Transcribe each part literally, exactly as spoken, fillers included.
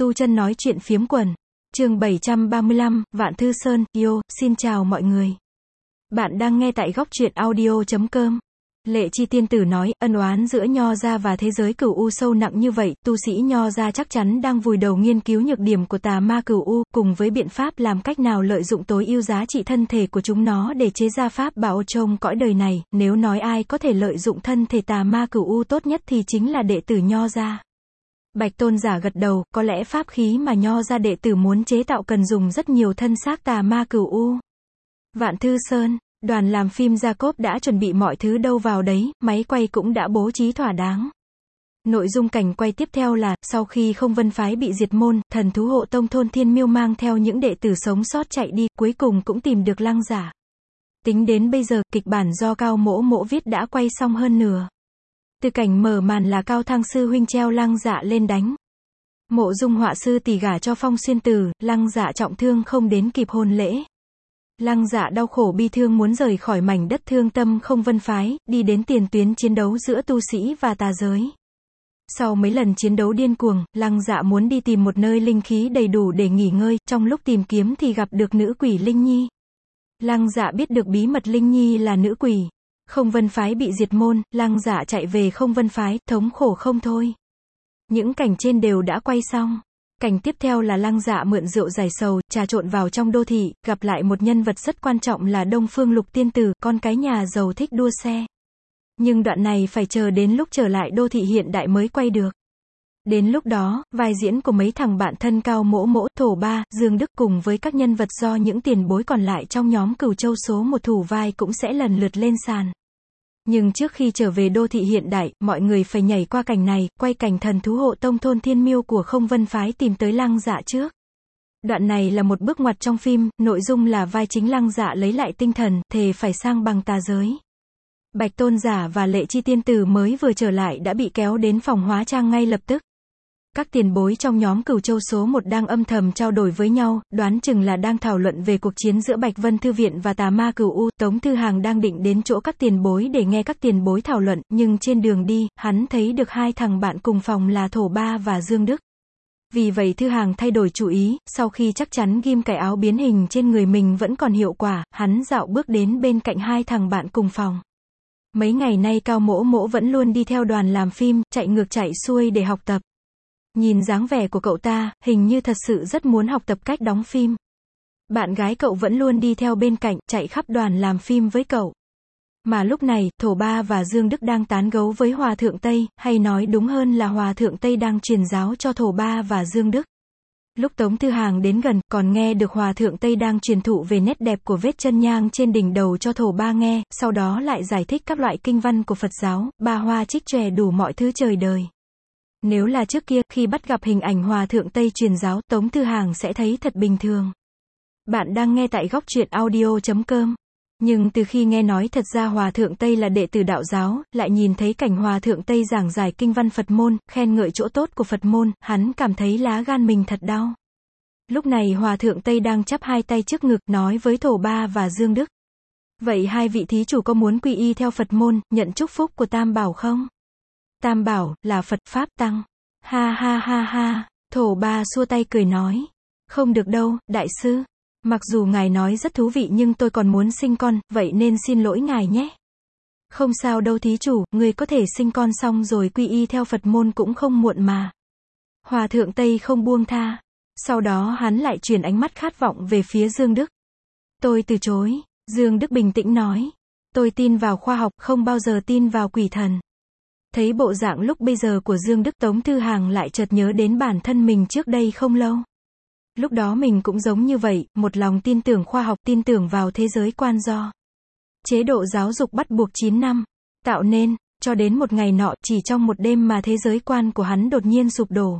Tu Chân nói chuyện phiếm quần. Chương bảy trăm ba mươi lăm, Vạn Thư Sơn, Yo, xin chào mọi người. Bạn đang nghe tại góc truyện audio chấm com. Lệ Chi tiên tử nói, ân oán giữa Nho gia và thế giới cửu u sâu nặng như vậy, tu sĩ Nho gia chắc chắn đang vùi đầu nghiên cứu nhược điểm của tà ma cửu u, cùng với biện pháp làm cách nào lợi dụng tối ưu giá trị thân thể của chúng nó để chế ra pháp bảo trong cõi đời này. Nếu nói ai có thể lợi dụng thân thể tà ma cửu u tốt nhất thì chính là đệ tử Nho gia. Bạch Tôn giả gật đầu, có lẽ pháp khí mà Nho gia đệ tử muốn chế tạo cần dùng rất nhiều thân xác tà ma cửu u. Vạn Thư Sơn, đoàn làm phim Jacob đã chuẩn bị mọi thứ đâu vào đấy, máy quay cũng đã bố trí thỏa đáng. Nội dung cảnh quay tiếp theo là, sau khi Không Vân phái bị diệt môn, thần thú hộ tông Thôn Thiên Miêu mang theo những đệ tử sống sót chạy đi, cuối cùng cũng tìm được Lăng Giả. Tính đến bây giờ, kịch bản do Cao Mỗ Mỗ viết đã quay xong hơn nửa. Từ cảnh mở màn là Cao Thăng sư huynh treo Lăng Dạ lên đánh. Mộ Dung họa sư tỷ gả cho Phong Xuyên Tử, Lăng Dạ trọng thương không đến kịp hôn lễ. Lăng Dạ đau khổ bi thương muốn rời khỏi mảnh đất thương tâm Không Vân phái, đi đến tiền tuyến chiến đấu giữa tu sĩ và tà giới. Sau mấy lần chiến đấu điên cuồng, Lăng Dạ muốn đi tìm một nơi linh khí đầy đủ để nghỉ ngơi, trong lúc tìm kiếm thì gặp được nữ quỷ Linh Nhi. Lăng Dạ biết được bí mật Linh Nhi là nữ quỷ. Không Vân phái bị diệt môn, Lăng Dạ chạy về Không Vân phái, thống khổ không thôi. Những cảnh trên đều đã quay xong. Cảnh tiếp theo là Lăng Dạ mượn rượu giải sầu, trà trộn vào trong đô thị, gặp lại một nhân vật rất quan trọng là Đông Phương Lục tiên tử, con cái nhà giàu thích đua xe. Nhưng đoạn này phải chờ đến lúc trở lại đô thị hiện đại mới quay được. Đến lúc đó, vai diễn của mấy thằng bạn thân Cao Mỗ Mỗ, Thổ Ba, Dương Đức cùng với các nhân vật do những tiền bối còn lại trong nhóm Cửu Châu số một thủ vai cũng sẽ lần lượt lên sàn. Nhưng trước khi trở về đô thị hiện đại, mọi người phải nhảy qua cảnh này, quay cảnh thần thú hộ tông Thôn Thiên Miêu của Không Vân phái tìm tới Lăng Dạ trước. Đoạn này là một bước ngoặt trong phim, nội dung là vai chính Lăng Dạ lấy lại tinh thần, thề phải sang bằng tà giới. Bạch Tôn giả và Lệ Chi tiên tử mới vừa trở lại đã bị kéo đến phòng hóa trang ngay lập tức. Các tiền bối trong nhóm Cửu Châu số một đang âm thầm trao đổi với nhau, đoán chừng là đang thảo luận về cuộc chiến giữa Bạch Vân Thư Viện và tà ma cửu u. Tống Thư Hàng đang định đến chỗ các tiền bối để nghe các tiền bối thảo luận, nhưng trên đường đi, hắn thấy được hai thằng bạn cùng phòng là Thổ Ba và Dương Đức. Vì vậy Thư Hàng thay đổi chủ ý, sau khi chắc chắn ghim cài áo biến hình trên người mình vẫn còn hiệu quả, hắn dạo bước đến bên cạnh hai thằng bạn cùng phòng. Mấy ngày nay Cao Mỗ Mỗ vẫn luôn đi theo đoàn làm phim, chạy ngược chạy xuôi để học tập. Nhìn dáng vẻ của cậu ta, hình như thật sự rất muốn học tập cách đóng phim. Bạn gái cậu vẫn luôn đi theo bên cạnh, chạy khắp đoàn làm phim với cậu. Mà lúc này, Thổ Ba và Dương Đức đang tán gẫu với Hòa Thượng Tây, hay nói đúng hơn là Hòa Thượng Tây đang truyền giáo cho Thổ Ba và Dương Đức. Lúc Tống Thư Hàng đến gần, còn nghe được Hòa Thượng Tây đang truyền thụ về nét đẹp của vết chân nhang trên đỉnh đầu cho Thổ Ba nghe, sau đó lại giải thích các loại kinh văn của Phật giáo, ba hoa trích chòe đủ mọi thứ trời đời. Nếu là trước kia, khi bắt gặp hình ảnh Hòa Thượng Tây truyền giáo, Tống Thư Hàng sẽ thấy thật bình thường. Bạn đang nghe tại góc truyện audio chấm com. Nhưng từ khi nghe nói thật ra Hòa Thượng Tây là đệ tử đạo giáo, lại nhìn thấy cảnh Hòa Thượng Tây giảng giải kinh văn Phật môn, khen ngợi chỗ tốt của Phật môn, hắn cảm thấy lá gan mình thật đau. Lúc này Hòa Thượng Tây đang chắp hai tay trước ngực, nói với Thổ Ba và Dương Đức. Vậy hai vị thí chủ có muốn quy y theo Phật môn, nhận chúc phúc của Tam Bảo không? Tam Bảo, là Phật Pháp Tăng. Ha ha ha ha, Thổ Ba xua tay cười nói. Không được đâu, đại sư. Mặc dù ngài nói rất thú vị nhưng tôi còn muốn sinh con, vậy nên xin lỗi ngài nhé. Không sao đâu thí chủ, người có thể sinh con xong rồi quy y theo Phật môn cũng không muộn mà. Hòa Thượng Tây không buông tha. Sau đó hắn lại chuyển ánh mắt khát vọng về phía Dương Đức. Tôi từ chối. Dương Đức bình tĩnh nói. Tôi tin vào khoa học, không bao giờ tin vào quỷ thần. Thấy bộ dạng lúc bây giờ của Dương Đức, Tống Thư Hàng lại chợt nhớ đến bản thân mình trước đây không lâu. Lúc đó mình cũng giống như vậy, một lòng tin tưởng khoa học, tin tưởng vào thế giới quan do chế độ giáo dục bắt buộc chín năm tạo nên, cho đến một ngày nọ, chỉ trong một đêm mà thế giới quan của hắn đột nhiên sụp đổ.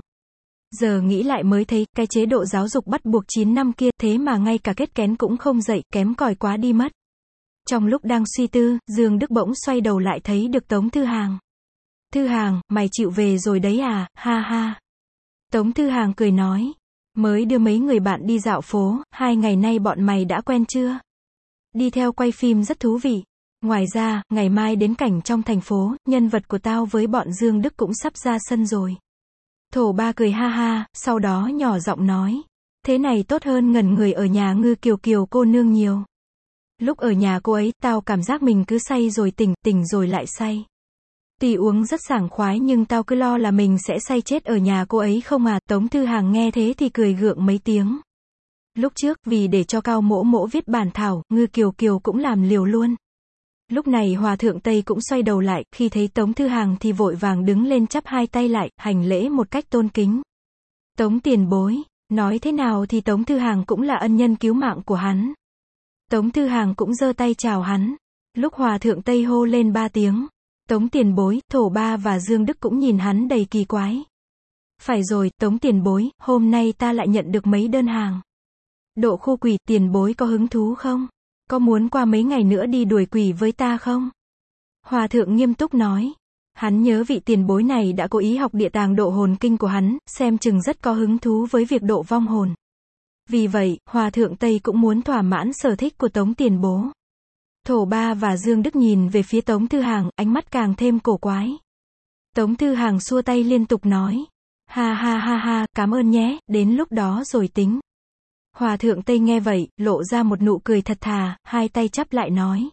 Giờ nghĩ lại mới thấy, cái chế độ giáo dục bắt buộc chín năm kia, thế mà ngay cả kết kén cũng không dạy, kém cỏi quá đi mất. Trong lúc đang suy tư, Dương Đức bỗng xoay đầu lại thấy được Tống Thư Hàng. Thư Hàng, mày chịu về rồi đấy à, ha ha. Tống Thư Hàng cười nói. Mới đưa mấy người bạn đi dạo phố, hai ngày nay bọn mày đã quen chưa? Đi theo quay phim rất thú vị. Ngoài ra, ngày mai đến cảnh trong thành phố, nhân vật của tao với bọn Dương Đức cũng sắp ra sân rồi. Thổ Ba cười ha ha, sau đó nhỏ giọng nói. Thế này tốt hơn ngẩn người ở nhà Ngư Kiều Kiều cô nương nhiều. Lúc ở nhà cô ấy, tao cảm giác mình cứ say rồi tỉnh, tỉnh rồi lại say. Tuy uống rất sảng khoái nhưng tao cứ lo là mình sẽ say chết ở nhà cô ấy không à. Tống Thư Hàng nghe thế thì cười gượng mấy tiếng. Lúc trước, vì để cho Cao Mỗ Mỗ viết bản thảo, Ngư Kiều Kiều cũng làm liều luôn. Lúc này Hòa Thượng Tây cũng xoay đầu lại, khi thấy Tống Thư Hàng thì vội vàng đứng lên chắp hai tay lại, hành lễ một cách tôn kính. Tống tiền bối, nói thế nào thì Tống Thư Hàng cũng là ân nhân cứu mạng của hắn. Tống Thư Hàng cũng giơ tay chào hắn. Lúc Hòa Thượng Tây hô lên ba tiếng, Tống tiền bối, Thổ Ba và Dương Đức cũng nhìn hắn đầy kỳ quái. Phải rồi, Tống tiền bối, hôm nay ta lại nhận được mấy đơn hàng. Độ khu quỷ, tiền bối có hứng thú không? Có muốn qua mấy ngày nữa đi đuổi quỷ với ta không? Hòa thượng nghiêm túc nói. Hắn nhớ vị tiền bối này đã cố ý học địa tàng độ hồn kinh của hắn, xem chừng rất có hứng thú với việc độ vong hồn. Vì vậy, Hòa thượng Tây cũng muốn thỏa mãn sở thích của Tống tiền bố. Thổ Ba và Dương Đức nhìn về phía Tống Thư Hàng, ánh mắt càng thêm cổ quái. Tống Thư Hàng xua tay liên tục nói. Ha ha ha ha, cảm ơn nhé, đến lúc đó rồi tính. Hòa thượng Tây nghe vậy, lộ ra một nụ cười thật thà, hai tay chắp lại nói.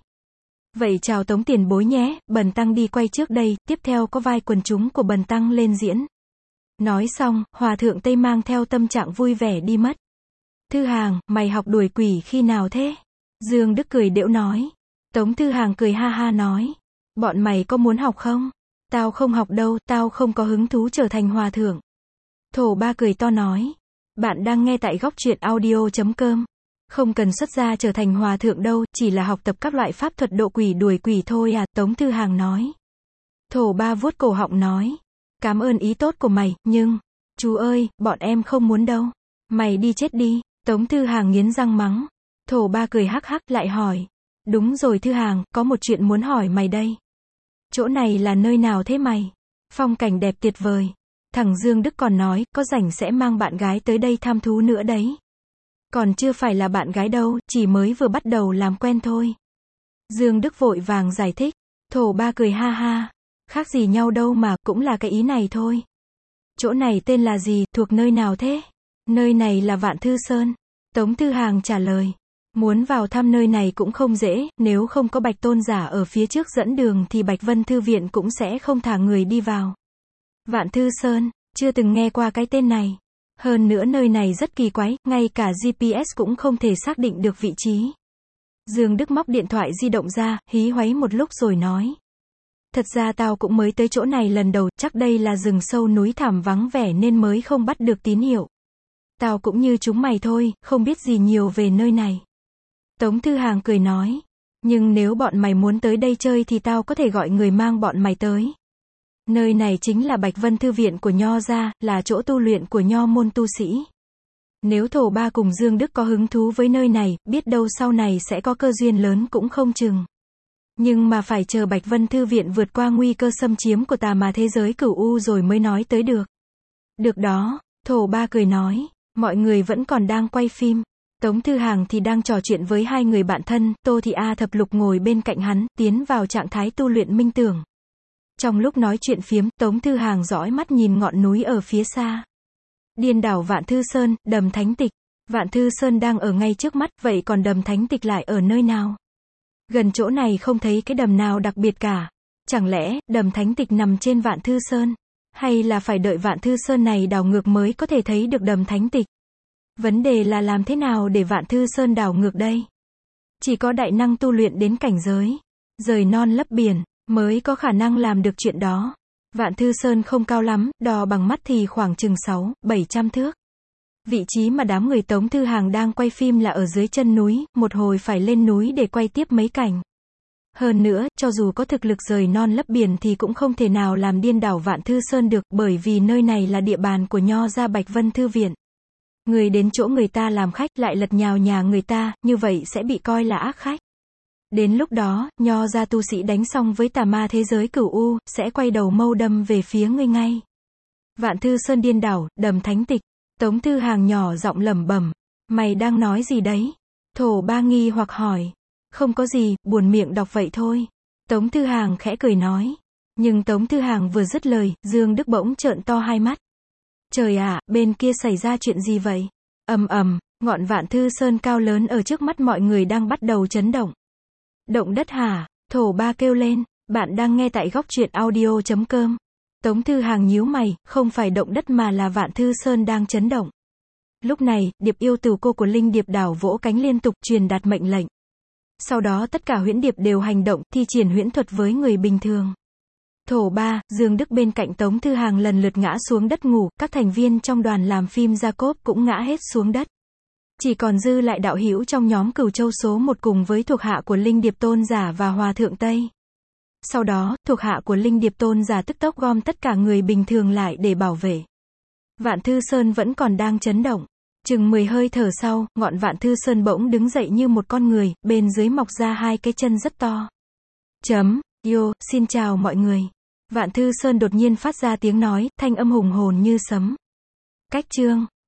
Vậy chào Tống tiền bối nhé, bần tăng đi quay trước đây, tiếp theo có vai quần chúng của bần tăng lên diễn. Nói xong, Hòa thượng Tây mang theo tâm trạng vui vẻ đi mất. Thư Hàng, mày học đuổi quỷ khi nào thế? Dương Đức cười đễu nói. Tống Thư Hàng cười ha ha nói. Bọn mày có muốn học không? Tao không học đâu, tao không có hứng thú trở thành hòa thượng. Thổ Ba cười to nói. Bạn đang nghe tại góc truyện audio chấm com. Không cần xuất gia trở thành hòa thượng đâu, chỉ là học tập các loại pháp thuật độ quỷ đuổi quỷ thôi à, Tống Thư Hàng nói. Thổ Ba vuốt cổ họng nói. Cảm ơn ý tốt của mày, nhưng, chú ơi, bọn em không muốn đâu. Mày đi chết đi, Tống Thư Hàng nghiến răng mắng. Thổ Ba cười hắc hắc lại hỏi. Đúng rồi Thư Hàng, có một chuyện muốn hỏi mày đây. Chỗ này là nơi nào thế mày? Phong cảnh đẹp tuyệt vời. Thằng Dương Đức còn nói, có rảnh sẽ mang bạn gái tới đây tham thú nữa đấy. Còn chưa phải là bạn gái đâu, chỉ mới vừa bắt đầu làm quen thôi. Dương Đức vội vàng giải thích. Thổ Ba cười ha ha. Khác gì nhau đâu mà, cũng là cái ý này thôi. Chỗ này tên là gì, thuộc nơi nào thế? Nơi này là Vạn Thư Sơn. Tống Thư Hàng trả lời. Muốn vào thăm nơi này cũng không dễ, nếu không có Bạch Tôn giả ở phía trước dẫn đường thì Bạch Vân Thư Viện cũng sẽ không thả người đi vào. Vạn Thư Sơn, chưa từng nghe qua cái tên này. Hơn nữa nơi này rất kỳ quái, ngay cả giê pê ét cũng không thể xác định được vị trí. Dương Đức móc điện thoại di động ra, hí hoáy một lúc rồi nói. Thật ra tao cũng mới tới chỗ này lần đầu, chắc đây là rừng sâu núi thẳm vắng vẻ nên mới không bắt được tín hiệu. Tao cũng như chúng mày thôi, không biết gì nhiều về nơi này. Tống Thư Hàng cười nói. Nhưng nếu bọn mày muốn tới đây chơi thì tao có thể gọi người mang bọn mày tới. Nơi này chính là Bạch Vân Thư Viện của Nho gia, là chỗ tu luyện của Nho môn tu sĩ. Nếu Thổ Ba cùng Dương Đức có hứng thú với nơi này, biết đâu sau này sẽ có cơ duyên lớn cũng không chừng. Nhưng mà phải chờ Bạch Vân Thư Viện vượt qua nguy cơ xâm chiếm của tà ma thế giới cửu u rồi mới nói tới được. Được đó, Thổ Ba cười nói, mọi người vẫn còn đang quay phim. Tống Thư Hàng thì đang trò chuyện với hai người bạn thân, Tô Thị A Thập Lục ngồi bên cạnh hắn, tiến vào trạng thái tu luyện minh tưởng. Trong lúc nói chuyện phiếm, Tống Thư Hàng dõi mắt nhìn ngọn núi ở phía xa. Điên đảo Vạn Thư Sơn, đầm Thánh Tịch. Vạn Thư Sơn đang ở ngay trước mắt, vậy còn đầm Thánh Tịch lại ở nơi nào? Gần chỗ này không thấy cái đầm nào đặc biệt cả. Chẳng lẽ, đầm Thánh Tịch nằm trên Vạn Thư Sơn? Hay là phải đợi Vạn Thư Sơn này đảo ngược mới có thể thấy được đầm Thánh Tịch? Vấn đề là làm thế nào để Vạn Thư Sơn đảo ngược đây? Chỉ có đại năng tu luyện đến cảnh giới rời non lấp biển mới có khả năng làm được chuyện đó. Vạn Thư Sơn không cao lắm, đo bằng mắt thì khoảng chừng sáu, bảy trăm thước. Vị trí mà đám người Tống Thư Hàng đang quay phim là ở dưới chân núi, một hồi phải lên núi để quay tiếp mấy cảnh. Hơn nữa, cho dù có thực lực rời non lấp biển thì cũng không thể nào làm điên đảo Vạn Thư Sơn được, bởi vì nơi này là địa bàn của Nho gia Bạch Vân Thư Viện. Người đến chỗ người ta làm khách lại lật nhào nhà người ta, như vậy sẽ bị coi là ác khách. Đến lúc đó, Nho gia tu sĩ đánh xong với tà ma thế giới cửu u, sẽ quay đầu mâu đâm về phía ngươi ngay. Vạn Thư Sơn điên đảo, đầm Thánh Tịch. Tống Thư Hàng nhỏ giọng lẩm bẩm. Mày đang nói gì đấy? Thổ Ba nghi hoặc hỏi. Không có gì, buồn miệng đọc vậy thôi. Tống Thư Hàng khẽ cười nói. Nhưng Tống Thư Hàng vừa dứt lời, Dương Đức bỗng trợn to hai mắt. Trời ạ, bên kia xảy ra chuyện gì vậy? Ầm ầm, ngọn Vạn Thư Sơn cao lớn ở trước mắt mọi người đang bắt đầu chấn động. Động đất hả? Thổ Ba kêu lên. Bạn đang nghe tại góc truyện audio chấm com. Tống Thư Hàng nhíu mày, không phải động đất mà là Vạn Thư Sơn đang chấn động. Lúc này, Điệp yêu tử cô của Linh Điệp đảo vỗ cánh liên tục, truyền đạt mệnh lệnh. Sau đó tất cả huyễn điệp đều hành động, thi triển huyễn thuật với người bình thường. Thổ Ba, Dương Đức bên cạnh Tống Thư Hàng lần lượt ngã xuống đất ngủ, các thành viên trong đoàn làm phim Jacob cũng ngã hết xuống đất. Chỉ còn dư lại đạo hữu trong nhóm Cửu Châu số một cùng với thuộc hạ của Linh Điệp Tôn Giả và Hòa Thượng Tây. Sau đó, thuộc hạ của Linh Điệp Tôn Giả tức tốc gom tất cả người bình thường lại để bảo vệ. Vạn Thư Sơn vẫn còn đang chấn động. Chừng mười hơi thở sau, ngọn Vạn Thư Sơn bỗng đứng dậy như một con người, bên dưới mọc ra hai cái chân rất to. Chấm, yo, xin chào mọi người. Vạn Thư Sơn đột nhiên phát ra tiếng nói, thanh âm hùng hồn như sấm. Cách chương